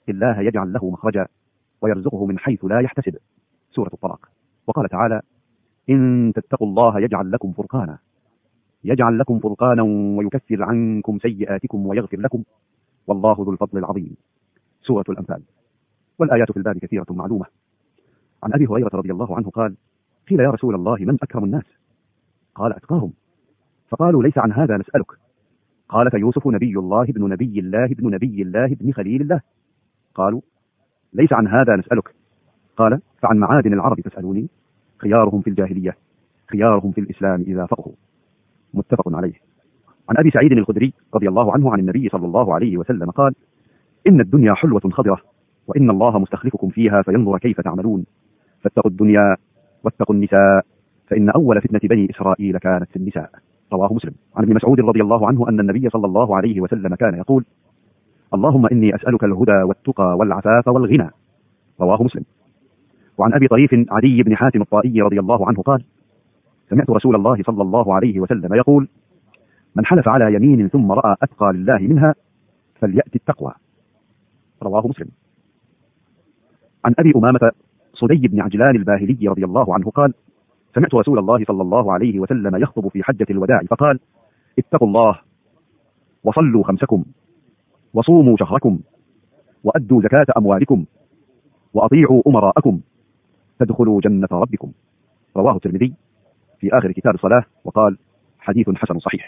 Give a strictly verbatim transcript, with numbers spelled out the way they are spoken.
الله يجعل له مخرجا ويرزقه من حيث لا يحتسب. سورة الطلاق. وقال تعالى: إن تتقوا الله يجعل لكم فرقانا يجعل لكم فرقانا ويكفر عنكم سيئاتكم ويغفر لكم والله ذو الفضل العظيم. سورة الأنفال. والآيات في الباب كثيرة معلومة. عن أبي هريرة رضي الله عنه قال: قيل يا رسول الله من أكرم الناس؟ قال: أتقاهم. فقالوا: ليس عن هذا نسألك. قال: فيوسف نبي الله ابن نبي الله ابن نبي الله ابن خليل الله. قالوا: ليس عن هذا نسألك. قال: فعن معادن العرب تسألوني؟ خيارهم في الجاهلية خيارهم في الإسلام إذا فقهوا. متفق عليه. عن أبي سعيد الخدري رضي الله عنه عن النبي صلى الله عليه وسلم قال: إن الدنيا حلوة خضرة وإن الله مستخلفكم فيها فينظر كيف تعملون، فاتقوا الدنيا واتقوا النساء فإن أول فتنة بني إسرائيل كانت في النساء. رواه مسلم. عن ابن مسعود رضي الله عنه أن النبي صلى الله عليه وسلم كان يقول: اللهم إني أسألك الهدى والتقى والعفاف والغنى. رواه مسلم. وعن أبي طريف عدي بن حاتم الطائي رضي الله عنه قال: سمعت رسول الله صلى الله عليه وسلم يقول: من حلف على يمين ثم رأى أتقى لله منها فليأتي التقوى. رواه مسلم. عن أبي أمامة صدي بن عجلان الباهلي رضي الله عنه قال: سمعت رسول الله صلى الله عليه وسلم يخطب في حجة الوداع فقال: اتقوا الله وصلوا خمسكم وصوموا شهركم وأدوا زكاة أموالكم وأطيعوا أمراءكم تدخلوا جنة ربكم. رواه الترمذي في آخر كتاب الصلاة وقال: حديث حسن صحيح.